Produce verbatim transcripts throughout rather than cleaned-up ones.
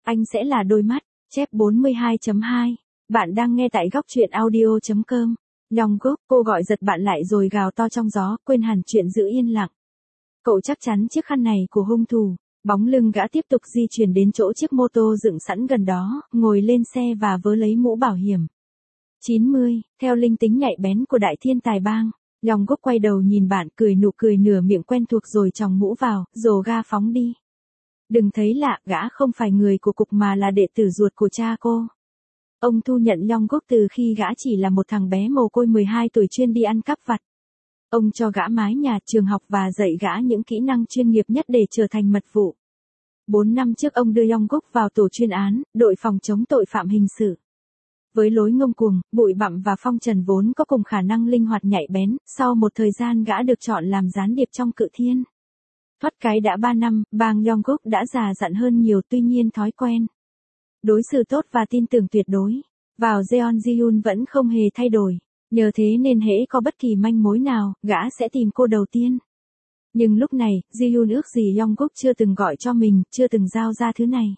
Anh sẽ là đôi mắt. Chép bốn mươi hai chấm hai. Bạn đang nghe tại góc truyện audio chấm com. Jungkook, cô gọi giật bạn lại rồi gào to trong gió, quên hẳn chuyện giữ yên lặng. Cậu chắc chắn chiếc khăn này của hung thủ. Bóng lưng gã tiếp tục di chuyển đến chỗ chiếc mô tô dựng sẵn gần đó, ngồi lên xe và vớ lấy mũ bảo hiểm. chín mươi, theo linh tính nhạy bén của đại thiên tài bang, Jungkook quay đầu nhìn bạn, cười nụ cười nửa miệng quen thuộc rồi chòng mũ vào, rồ ga phóng đi. Đừng thấy lạ, gã không phải người của cục mà là đệ tử ruột của cha cô. Ông thu nhận Jungkook từ khi gã chỉ là một thằng bé mồ côi mười hai tuổi chuyên đi ăn cắp vặt. Ông cho gã mái nhà, trường học và dạy gã những kỹ năng chuyên nghiệp nhất để trở thành mật vụ. Bốn năm trước ông đưa Jungkook vào tổ chuyên án, đội phòng chống tội phạm hình sự. Với lối ngông cuồng, bụi bặm và phong trần vốn có cùng khả năng linh hoạt nhạy bén, sau một thời gian gã được chọn làm gián điệp trong Cự Thiên. Thoát cái đã ba năm, bang Jungkook đã già dặn hơn nhiều, tuy nhiên thói quen đối xử tốt và tin tưởng tuyệt đối vào Jeon Ji-hyun vẫn không hề thay đổi. Nhờ thế nên hễ có bất kỳ manh mối nào, gã sẽ tìm cô đầu tiên. Nhưng lúc này, Ji-hyun ước gì Jungkook chưa từng gọi cho mình, chưa từng giao ra thứ này.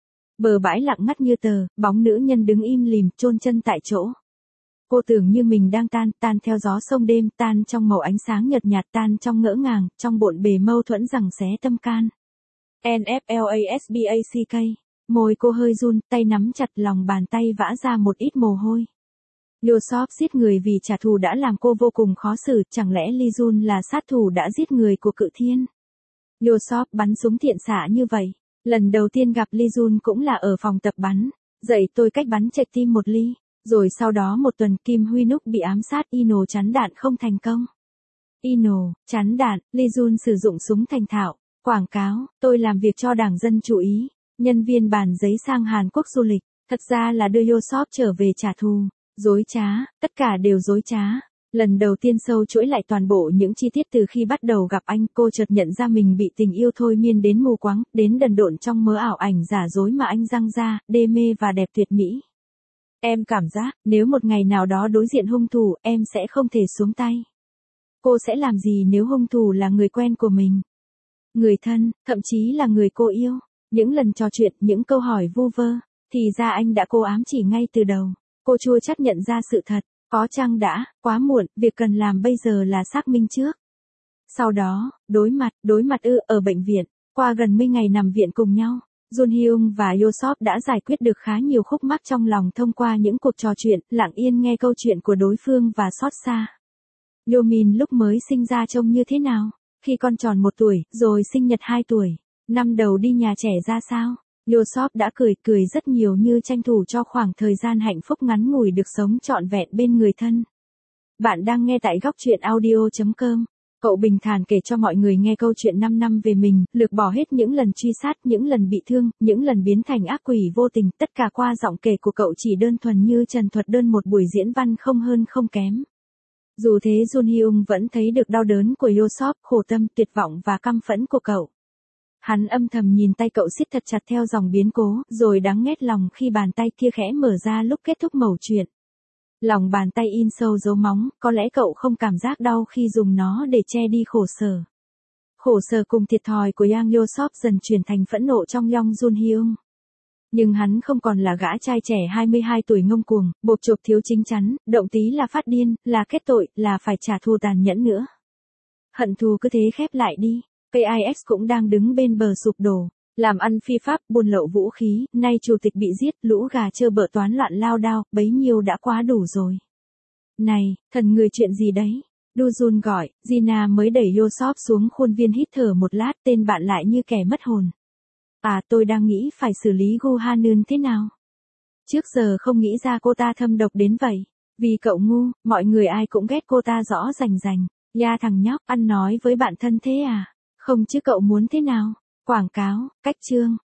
Bờ bãi lặng ngắt như tờ, bóng nữ nhân đứng im lìm, chôn chân tại chỗ. Cô tưởng như mình đang tan, tan theo gió sông đêm, tan trong màu ánh sáng nhợt nhạt, tan trong ngỡ ngàng, trong bộn bề mâu thuẫn giằng xé tâm can. en ép lờ a ét bê a xê ca. Môi cô hơi run, tay nắm chặt, lòng bàn tay vã ra một ít mồ hôi. Yosop giết người vì trả thù đã làm cô vô cùng khó xử, chẳng lẽ Lee Jun là sát thủ đã giết người của Cự Thiên? Yosop bắn súng thiện xạ như vậy. Lần đầu tiên gặp Lee Jun cũng là ở phòng tập bắn, dạy tôi cách bắn trệch tim một ly. Rồi sau đó một tuần Kim Huy Núc bị ám sát, Ino chắn đạn không thành công. Ino, chắn đạn, Lee Jun sử dụng súng thành thạo. Quảng cáo, tôi làm việc cho Đảng Dân Chủ Ý. Nhân viên bàn giấy sang Hàn Quốc du lịch, thật ra là đưa Yosop trở về trả thù. Dối trá, tất cả đều dối trá. Lần đầu tiên sâu chuỗi lại toàn bộ những chi tiết từ khi bắt đầu gặp anh, cô chợt nhận ra mình bị tình yêu thôi miên đến mù quáng, đến đần độn trong mớ ảo ảnh giả dối mà anh răng ra, đê mê và đẹp tuyệt mỹ. Em cảm giác, nếu một ngày nào đó đối diện hung thủ, em sẽ không thể xuống tay. Cô sẽ làm gì nếu hung thủ là người quen của mình? Người thân, thậm chí là người cô yêu. Những lần trò chuyện, những câu hỏi vu vơ, thì ra anh đã cố ám chỉ ngay từ đầu. Cô chua chát nhận ra sự thật, có chăng đã, quá muộn, việc cần làm bây giờ là xác minh trước. Sau đó, đối mặt, đối mặt ư, ở bệnh viện, qua gần mươi ngày nằm viện cùng nhau, Jun Hyung và Yosop đã giải quyết được khá nhiều khúc mắc trong lòng thông qua những cuộc trò chuyện, lặng yên nghe câu chuyện của đối phương và xót xa. Yomin lúc mới sinh ra trông như thế nào? Khi con tròn một tuổi, rồi sinh nhật hai tuổi, năm đầu đi nhà trẻ ra sao? Yosop đã cười, cười rất nhiều như tranh thủ cho khoảng thời gian hạnh phúc ngắn ngủi được sống trọn vẹn bên người thân. Bạn đang nghe tại góc truyện audio chấm com. Cậu bình thản kể cho mọi người nghe câu chuyện năm năm về mình, lược bỏ hết những lần truy sát, những lần bị thương, những lần biến thành ác quỷ vô tình, tất cả qua giọng kể của cậu chỉ đơn thuần như trần thuật đơn một buổi diễn văn không hơn không kém. Dù thế Jun Hyung vẫn thấy được đau đớn của Yosop, khổ tâm, tuyệt vọng và căm phẫn của cậu. Hắn âm thầm nhìn tay cậu siết thật chặt theo dòng biến cố, rồi đáng nghét lòng khi bàn tay kia khẽ mở ra lúc kết thúc mẩu chuyện. Lòng bàn tay in sâu dấu móng, có lẽ cậu không cảm giác đau khi dùng nó để che đi khổ sở. Khổ sở cùng thiệt thòi của Yang Yosop dần chuyển thành phẫn nộ trong Yong Jun Hyung. Nhưng hắn không còn là gã trai trẻ hai mươi hai tuổi ngông cuồng, bộp chộp thiếu chính chắn, động tí là phát điên, là kết tội, là phải trả thù tàn nhẫn nữa. Hận thù cứ thế khép lại đi. pê i ích cũng đang đứng bên bờ sụp đổ, làm ăn phi pháp, buôn lậu vũ khí, nay chủ tịch bị giết, lũ gà trơ bợ toán loạn lao đao, bấy nhiêu đã quá đủ rồi. Này, thần người chuyện gì đấy? Du Jun gọi, Gina mới đẩy Yosop xuống khuôn viên hít thở một lát, tên bạn lại như kẻ mất hồn. À, tôi đang nghĩ phải xử lý Gu Hanun thế nào? Trước giờ không nghĩ ra cô ta thâm độc đến vậy. Vì cậu ngu, mọi người ai cũng ghét cô ta rõ rành rành. Ya thằng nhóc, ăn nói với bạn thân thế à? Không chứ cậu muốn thế nào? Quảng cáo, cách chương.